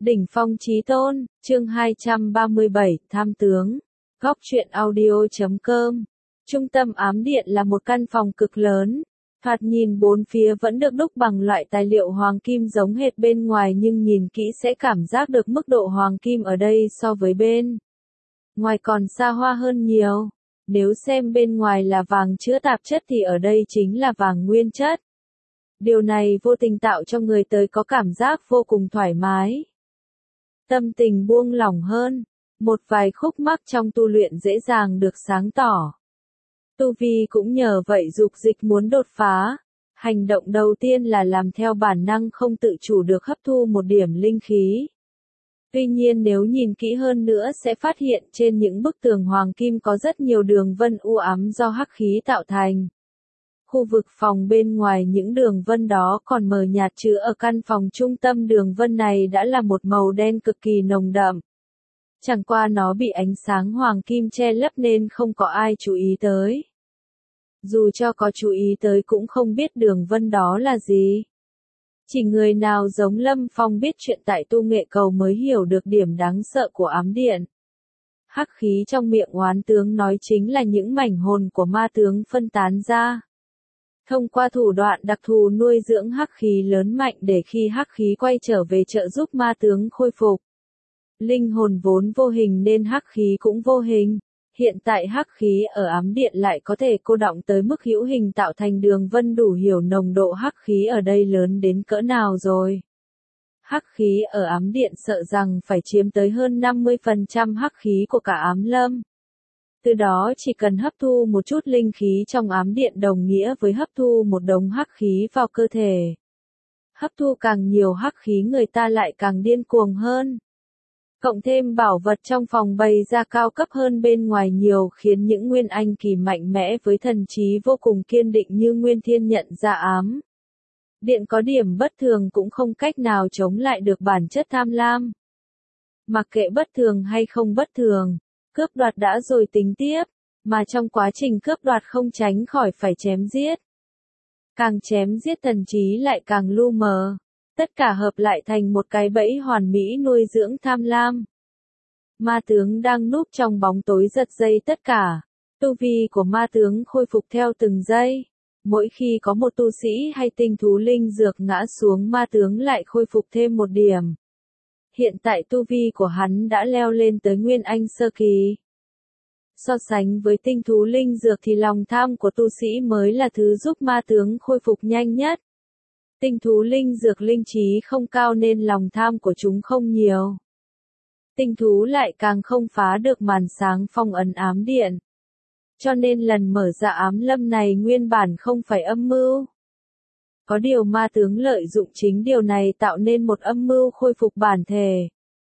Đỉnh phong chí tôn, chương 237, tham tướng. Góc truyện audio.com. Trung tâm ám điện là một căn phòng cực lớn. Thoạt nhìn bốn phía vẫn được đúc bằng loại tài liệu hoàng kim giống hệt bên ngoài, nhưng nhìn kỹ sẽ cảm giác được mức độ hoàng kim ở đây so với bên ngoài còn xa hoa hơn nhiều. Nếu xem bên ngoài là vàng chứa tạp chất thì ở đây chính là vàng nguyên chất. Điều này vô tình tạo cho người tới có cảm giác vô cùng thoải mái. Tâm tình buông lỏng hơn, một vài khúc mắc trong tu luyện dễ dàng được sáng tỏ. Tu vi cũng nhờ vậy dục dịch muốn đột phá. Hành động đầu tiên là làm theo bản năng không tự chủ được hấp thu một điểm linh khí. Tuy nhiên nếu nhìn kỹ hơn nữa sẽ phát hiện trên những bức tường hoàng kim có rất nhiều đường vân u ám do hắc khí tạo thành. Khu vực phòng bên ngoài những đường vân đó còn mờ nhạt, chứ ở căn phòng trung tâm đường vân này đã là một màu đen cực kỳ nồng đậm. Chẳng qua nó bị ánh sáng hoàng kim che lấp nên không có ai chú ý tới. Dù cho có chú ý tới cũng không biết đường vân đó là gì. Chỉ người nào giống Lâm Phong biết chuyện tại tu nghệ cầu mới hiểu được điểm đáng sợ của ám điện. Hắc khí trong miệng oán tướng nói chính là những mảnh hồn của ma tướng phân tán ra. Thông qua thủ đoạn đặc thù nuôi dưỡng hắc khí lớn mạnh để khi hắc khí quay trở về trợ giúp ma tướng khôi phục. Linh hồn vốn vô hình nên hắc khí cũng vô hình. Hiện tại hắc khí ở ám điện lại có thể cô đọng tới mức hữu hình tạo thành đường vân, đủ hiểu nồng độ hắc khí ở đây lớn đến cỡ nào rồi. Hắc khí ở ám điện sợ rằng phải chiếm tới hơn 50% hắc khí của cả ám lâm. Từ đó chỉ cần hấp thu một chút linh khí trong ám điện đồng nghĩa với hấp thu một đống hắc khí vào cơ thể. Hấp thu càng nhiều hắc khí người ta lại càng điên cuồng hơn. Cộng thêm bảo vật trong phòng bày ra cao cấp hơn bên ngoài nhiều, khiến những nguyên anh kỳ mạnh mẽ với thần trí vô cùng kiên định như Nguyên Thiên nhận ra ám điện có điểm bất thường cũng không cách nào chống lại được bản chất tham lam. Mặc kệ bất thường hay không bất thường, cướp đoạt đã rồi tính tiếp, mà trong quá trình cướp đoạt không tránh khỏi phải chém giết. Càng chém giết thần trí lại càng lu mờ. Tất cả hợp lại thành một cái bẫy hoàn mỹ nuôi dưỡng tham lam. Ma tướng đang núp trong bóng tối giật dây tất cả. Tu vi của ma tướng khôi phục theo từng giây. Mỗi khi có một tu sĩ hay tinh thú linh dược ngã xuống, ma tướng lại khôi phục thêm một điểm. Hiện tại tu vi của hắn đã leo lên tới Nguyên Anh sơ kỳ. So sánh với tinh thú linh dược thì lòng tham của tu sĩ mới là thứ giúp ma tướng khôi phục nhanh nhất. Tinh thú linh dược linh trí không cao nên lòng tham của chúng không nhiều. Tinh thú lại càng không phá được màn sáng phong ấn ám điện. Cho nên lần mở ra ám lâm này nguyên bản không phải âm mưu. Có điều ma tướng lợi dụng chính điều này tạo nên một âm mưu khôi phục bản thể.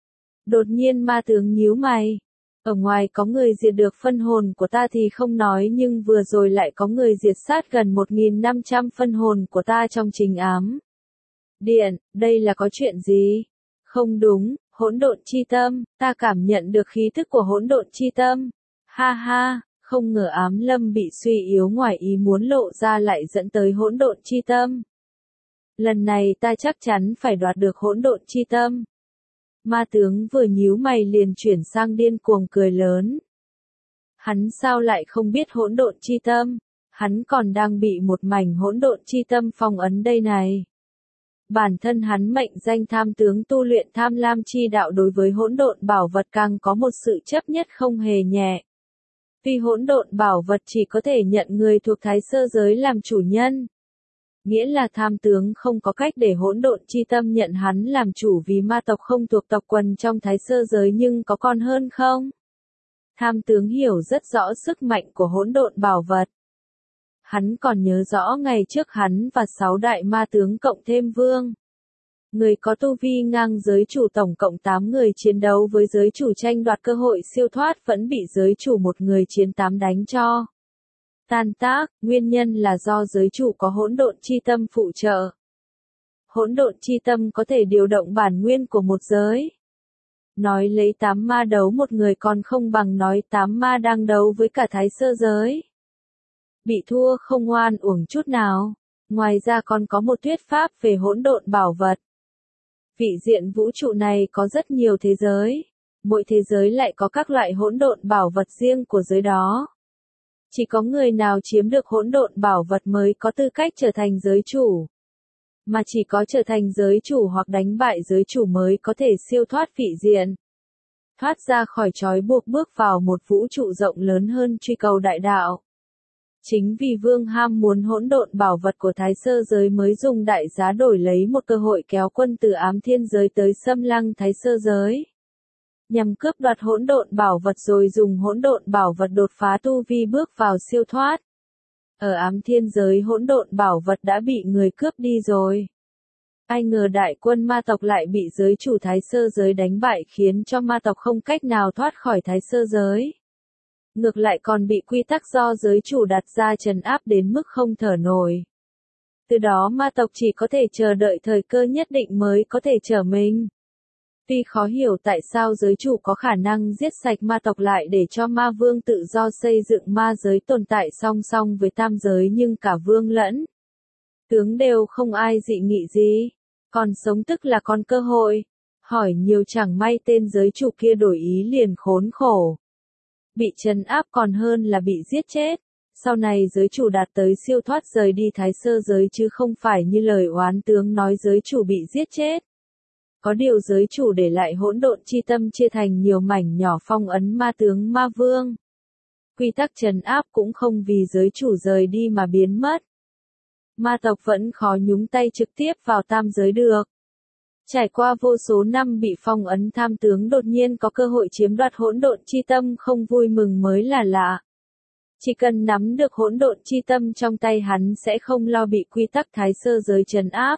Đột nhiên ma tướng nhíu mày. Ở ngoài có người diệt được phân hồn của ta thì không nói, nhưng vừa rồi lại có người diệt sát gần 1.500 phân hồn của ta trong trình ám điện, đây là có chuyện gì? Không đúng, hỗn độn chi tâm, ta cảm nhận được khí thức của hỗn độn chi tâm. Ha ha, không ngờ ám lâm bị suy yếu ngoài ý muốn lộ ra lại dẫn tới hỗn độn chi tâm. Lần này ta chắc chắn phải đoạt được hỗn độn chi tâm. Ma tướng vừa nhíu mày liền chuyển sang điên cuồng cười lớn. Hắn sao lại không biết hỗn độn chi tâm? Hắn còn đang bị một mảnh hỗn độn chi tâm phong ấn đây này. Bản thân hắn mệnh danh tham tướng tu luyện tham lam chi đạo, đối với hỗn độn bảo vật càng có một sự chấp nhất không hề nhẹ. Vì hỗn độn bảo vật chỉ có thể nhận người thuộc thái sơ giới làm chủ nhân. Nghĩa là tham tướng không có cách để hỗn độn chi tâm nhận hắn làm chủ, vì ma tộc không thuộc tộc quần trong thái sơ giới, nhưng có còn hơn không? Tham tướng hiểu rất rõ sức mạnh của hỗn độn bảo vật. Hắn còn nhớ rõ ngày trước hắn và 6 đại ma tướng cộng thêm vương. Người có tu vi ngang giới chủ tổng cộng 8 người chiến đấu với giới chủ tranh đoạt cơ hội siêu thoát, vẫn bị giới chủ một người chiến 8 đánh cho tan tác, nguyên nhân là do giới chủ có hỗn độn chi tâm phụ trợ. Hỗn độn chi tâm có thể điều động bản nguyên của một giới. Nói lấy 8 ma đấu một người còn không bằng nói 8 ma đang đấu với cả thái sơ giới. Bị thua không oan uổng chút nào. Ngoài ra còn có một thuyết pháp về hỗn độn bảo vật. Vị diện vũ trụ này có rất nhiều thế giới. Mỗi thế giới lại có các loại hỗn độn bảo vật riêng của giới đó. Chỉ có người nào chiếm được hỗn độn bảo vật mới có tư cách trở thành giới chủ. Mà chỉ có trở thành giới chủ hoặc đánh bại giới chủ mới có thể siêu thoát vị diện. Thoát ra khỏi trói buộc bước vào một vũ trụ rộng lớn hơn truy cầu đại đạo. Chính vì Vương ham muốn hỗn độn bảo vật của Thái Sơ giới mới dùng đại giá đổi lấy một cơ hội kéo quân từ Ám Thiên giới tới xâm lăng Thái Sơ giới. Nhằm cướp đoạt hỗn độn bảo vật rồi dùng hỗn độn bảo vật đột phá tu vi bước vào siêu thoát. Ở Ám Thiên giới hỗn độn bảo vật đã bị người cướp đi rồi. Ai ngờ đại quân ma tộc lại bị giới chủ Thái Sơ giới đánh bại khiến cho ma tộc không cách nào thoát khỏi Thái Sơ giới. Ngược lại còn bị quy tắc do giới chủ đặt ra trấn áp đến mức không thở nổi. Từ đó ma tộc chỉ có thể chờ đợi thời cơ nhất định mới có thể trở mình. Tuy khó hiểu tại sao giới chủ có khả năng giết sạch ma tộc lại để cho ma vương tự do xây dựng ma giới tồn tại song song với tam giới nhưng cả vương lẫn tướng đều không ai dị nghị gì. Còn sống tức là còn cơ hội. Hỏi nhiều chẳng may tên giới chủ kia đổi ý liền khốn khổ. Bị trấn áp còn hơn là bị giết chết. Sau này giới chủ đạt tới siêu thoát rời đi Thái Sơ giới chứ không phải như lời oán tướng nói giới chủ bị giết chết. Có điều giới chủ để lại hỗn độn chi tâm chia thành nhiều mảnh nhỏ phong ấn ma tướng ma vương. Quy tắc trấn áp cũng không vì giới chủ rời đi mà biến mất. Ma tộc vẫn khó nhúng tay trực tiếp vào tam giới được. Trải qua vô số năm bị phong ấn tham tướng đột nhiên có cơ hội chiếm đoạt hỗn độn chi tâm không vui mừng mới là lạ. Chỉ cần nắm được hỗn độn chi tâm trong tay hắn sẽ không lo bị quy tắc Thái Sơ giới trấn áp.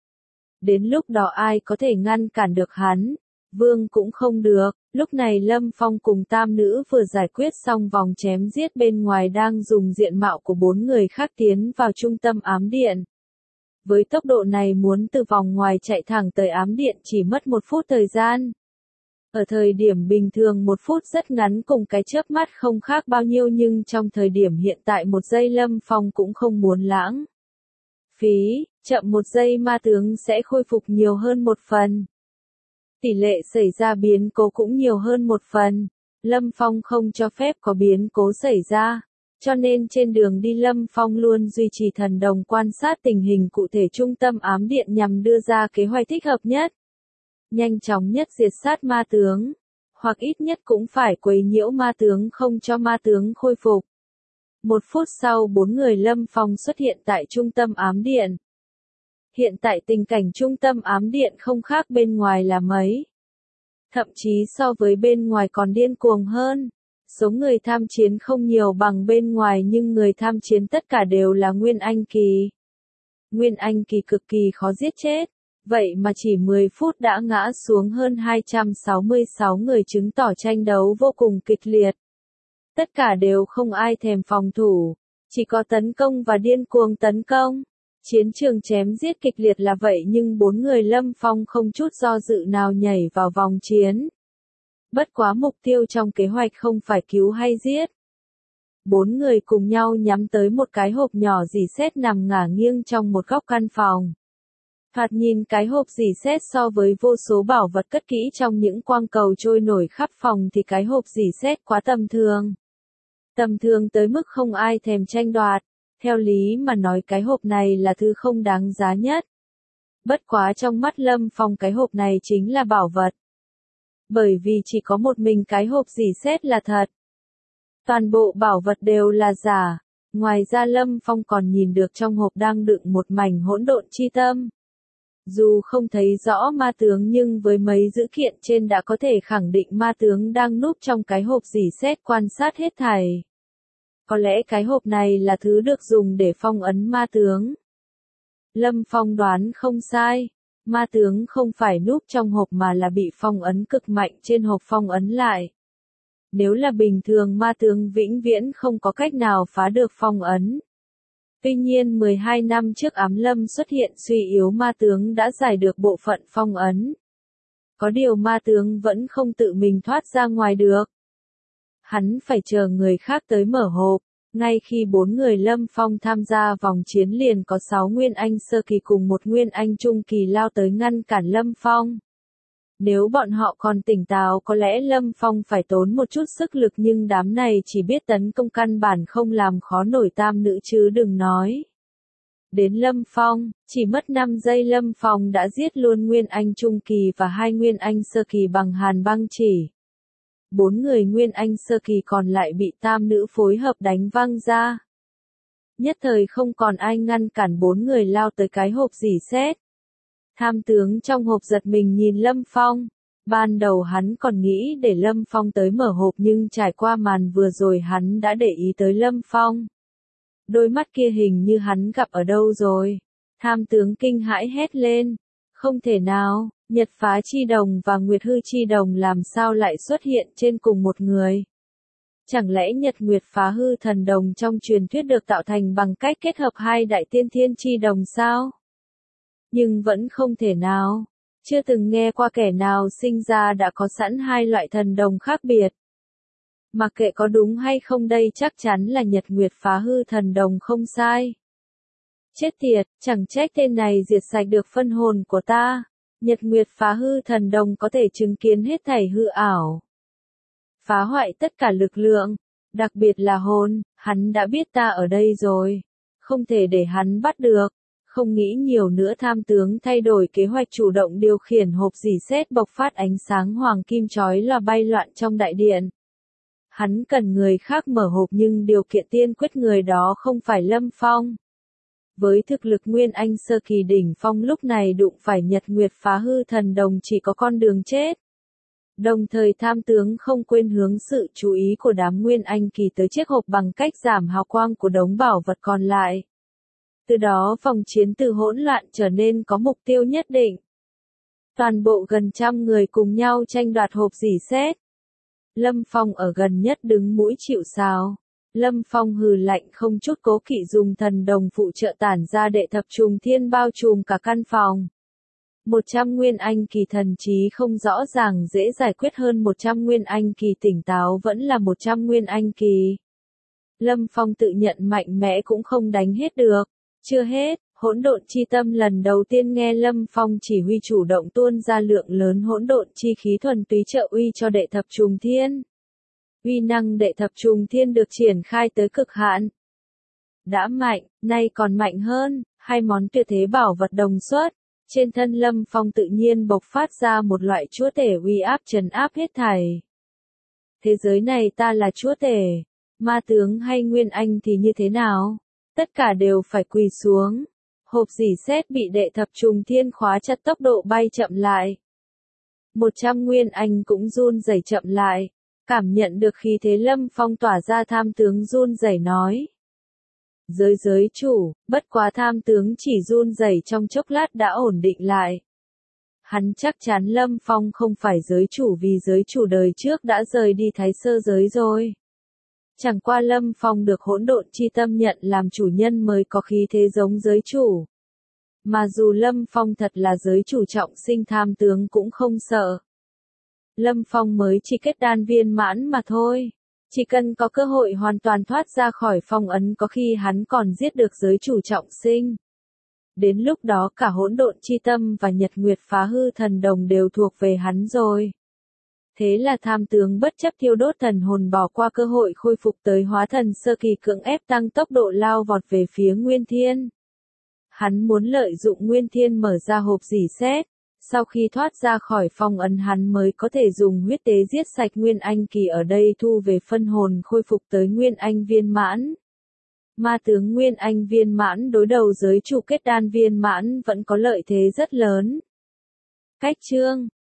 Đến lúc đó ai có thể ngăn cản được hắn, vương cũng không được. Lúc này Lâm Phong cùng tam nữ vừa giải quyết xong vòng chém giết bên ngoài đang dùng diện mạo của 4 người khác tiến vào trung tâm ám điện. Với tốc độ này muốn từ vòng ngoài chạy thẳng tới ám điện chỉ mất 1 phút thời gian. Ở thời điểm bình thường 1 phút rất ngắn cùng cái chớp mắt không khác bao nhiêu nhưng trong thời điểm hiện tại 1 giây Lâm Phong cũng không muốn lãng phí, chậm 1 giây ma tướng sẽ khôi phục nhiều hơn 1 phần. Tỷ lệ xảy ra biến cố cũng nhiều hơn 1 phần. Lâm Phong không cho phép có biến cố xảy ra. Cho nên trên đường đi Lâm Phong luôn duy trì thần đồng quan sát tình hình cụ thể trung tâm ám điện nhằm đưa ra kế hoạch thích hợp nhất. Nhanh chóng nhất diệt sát ma tướng. Hoặc ít nhất cũng phải quấy nhiễu ma tướng không cho ma tướng khôi phục. 1 phút sau 4 người Lâm Phong xuất hiện tại trung tâm ám điện. Hiện tại tình cảnh trung tâm ám điện không khác bên ngoài là mấy. Thậm chí so với bên ngoài còn điên cuồng hơn. Số người tham chiến không nhiều bằng bên ngoài nhưng người tham chiến tất cả đều là Nguyên Anh kỳ. Nguyên Anh kỳ cực kỳ khó giết chết. Vậy mà chỉ 10 phút đã ngã xuống hơn 266 người chứng tỏ tranh đấu vô cùng kịch liệt. Tất cả đều không ai thèm phòng thủ. Chỉ có tấn công và điên cuồng tấn công. Chiến trường chém giết kịch liệt là vậy nhưng 4 người Lâm Phong không chút do dự nào nhảy vào vòng chiến. Bất quá mục tiêu trong kế hoạch không phải cứu hay giết. 4 người cùng nhau nhắm tới một cái hộp nhỏ rỉ sét nằm ngả nghiêng trong một góc căn phòng. Thoạt nhìn cái hộp rỉ sét so với vô số bảo vật cất kỹ trong những quang cầu trôi nổi khắp phòng thì cái hộp rỉ sét quá tầm thường. Tầm thường tới mức không ai thèm tranh đoạt. Theo lý mà nói cái hộp này là thứ không đáng giá nhất. Bất quá trong mắt Lâm Phong cái hộp này chính là bảo vật. Bởi vì chỉ có một mình cái hộp rỉ sét là thật. Toàn bộ bảo vật đều là giả. Ngoài ra Lâm Phong còn nhìn được trong hộp đang đựng một mảnh hỗn độn chi tâm. Dù không thấy rõ ma tướng nhưng với mấy dữ kiện trên đã có thể khẳng định ma tướng đang núp trong cái hộp rỉ sét quan sát hết thảy. Có lẽ cái hộp này là thứ được dùng để phong ấn ma tướng. Lâm Phong đoán không sai. Ma tướng không phải núp trong hộp mà là bị phong ấn cực mạnh trên hộp phong ấn lại. Nếu là bình thường ma tướng vĩnh viễn không có cách nào phá được phong ấn. Tuy nhiên 12 năm trước ám lâm xuất hiện suy yếu ma tướng đã giải được bộ phận phong ấn. Có điều ma tướng vẫn không tự mình thoát ra ngoài được. Hắn phải chờ người khác tới mở hộp. Ngay khi 4 người Lâm Phong tham gia vòng chiến liền có 6 Nguyên Anh sơ kỳ cùng một Nguyên Anh trung kỳ lao tới ngăn cản Lâm Phong. Nếu bọn họ còn tỉnh táo có lẽ Lâm Phong phải tốn một chút sức lực nhưng đám này chỉ biết tấn công căn bản không làm khó nổi tam nữ chứ đừng nói. Đến Lâm Phong, chỉ mất 5 giây Lâm Phong đã giết luôn Nguyên Anh trung kỳ và 2 Nguyên Anh sơ kỳ bằng hàn băng chỉ. 4 người Nguyên Anh sơ kỳ còn lại bị tam nữ phối hợp đánh văng ra. Nhất thời không còn ai ngăn cản 4 người lao tới cái hộp rỉ sét. Tham tướng trong hộp giật mình nhìn Lâm Phong. Ban đầu hắn còn nghĩ để Lâm Phong tới mở hộp nhưng trải qua màn vừa rồi hắn đã để ý tới Lâm Phong. Đôi mắt kia hình như hắn gặp ở đâu rồi. Tham tướng kinh hãi hét lên. Không thể nào, Nhật Phá Chi Đồng và Nguyệt Hư Chi Đồng làm sao lại xuất hiện trên cùng một người. Chẳng lẽ Nhật Nguyệt Phá Hư Thần Đồng trong truyền thuyết được tạo thành bằng cách kết hợp hai đại tiên thiên chi đồng sao? Nhưng vẫn không thể nào. Chưa từng nghe qua kẻ nào sinh ra đã có sẵn hai loại thần đồng khác biệt. Mặc kệ có đúng hay không đây chắc chắn là Nhật Nguyệt Phá Hư Thần Đồng không sai. Chết tiệt, chẳng trách tên này diệt sạch được phân hồn của ta. Nhật Nguyệt Phá Hư Thần Đồng có thể chứng kiến hết thảy hư ảo. Phá hoại tất cả lực lượng, đặc biệt là hồn, hắn đã biết ta ở đây rồi. Không thể để hắn bắt được. Không nghĩ nhiều nữa tham tướng thay đổi kế hoạch chủ động điều khiển hộp rỉ sét bộc phát ánh sáng hoàng kim chói lòa bay loạn trong đại điện. Hắn cần người khác mở hộp nhưng điều kiện tiên quyết người đó không phải Lâm Phong. Với thực lực Nguyên Anh sơ kỳ đỉnh phong lúc này đụng phải Nhật Nguyệt Phá Hư Thần Đồng chỉ có con đường chết. Đồng thời tham tướng không quên hướng sự chú ý của đám Nguyên Anh kỳ tới chiếc hộp bằng cách giảm hào quang của đống bảo vật còn lại. Từ đó vòng chiến từ hỗn loạn trở nên có mục tiêu nhất định. Toàn bộ gần 100 người cùng nhau tranh đoạt hộp rỉ sét. Lâm Phong ở gần nhất đứng mũi chịu sào. Lâm Phong hừ lạnh không chút cố kỵ dùng thần đồng phụ trợ tản ra đệ thập trùng thiên bao trùm cả căn phòng. 100 Nguyên Anh kỳ thần trí không rõ ràng dễ giải quyết hơn 100 Nguyên Anh kỳ tỉnh táo vẫn là 100 Nguyên Anh kỳ. Lâm Phong tự nhận mạnh mẽ cũng không đánh hết được. Chưa hết, hỗn độn chi tâm lần đầu tiên nghe Lâm Phong chỉ huy chủ động tuôn ra lượng lớn hỗn độn chi khí thuần túy trợ uy cho đệ thập trùng thiên. Uy năng đệ thập trùng thiên được triển khai tới cực hạn. Đã mạnh, nay còn mạnh hơn, hai món tuyệt thế bảo vật đồng xuất. Trên thân Lâm Phong tự nhiên bộc phát ra một loại chúa tể uy áp trấn áp hết thảy. Thế giới này ta là chúa tể, ma tướng hay Nguyên Anh thì như thế nào? Tất cả đều phải quỳ xuống. Hộp rỉ sét bị đệ thập trùng thiên khóa chặt tốc độ bay chậm lại. 100 Nguyên Anh cũng run rẩy chậm lại. Cảm nhận được khí thế Lâm Phong tỏa ra tham tướng run rẩy nói. Giới chủ, bất quá tham tướng chỉ run rẩy trong chốc lát đã ổn định lại. Hắn chắc chắn Lâm Phong không phải giới chủ vì giới chủ đời trước đã rời đi Thái Sơ giới rồi. Chẳng qua Lâm Phong được hỗn độn chi tâm nhận làm chủ nhân mới có khí thế giống giới chủ. Mà dù Lâm Phong thật là giới chủ trọng sinh tham tướng cũng không sợ. Lâm Phong mới chỉ kết đan viên mãn mà thôi. Chỉ cần có cơ hội hoàn toàn thoát ra khỏi phong ấn có khi hắn còn giết được giới chủ trọng sinh. Đến lúc đó cả hỗn độn chi tâm và Nhật Nguyệt Phá Hư Thần Đồng đều thuộc về hắn rồi. Thế là tham tướng bất chấp thiêu đốt thần hồn bỏ qua cơ hội khôi phục tới hóa thần sơ kỳ cưỡng ép tăng tốc độ lao vọt về phía Nguyên Thiên. Hắn muốn lợi dụng Nguyên Thiên mở ra hộp rỉ sét. Sau khi thoát ra khỏi phong ấn hắn mới có thể dùng huyết tế giết sạch Nguyên Anh kỳ ở đây thu về phân hồn khôi phục tới Nguyên Anh viên mãn. Ma tướng Nguyên Anh viên mãn đối đầu giới chủ kết đan viên mãn vẫn có lợi thế rất lớn. Cách chương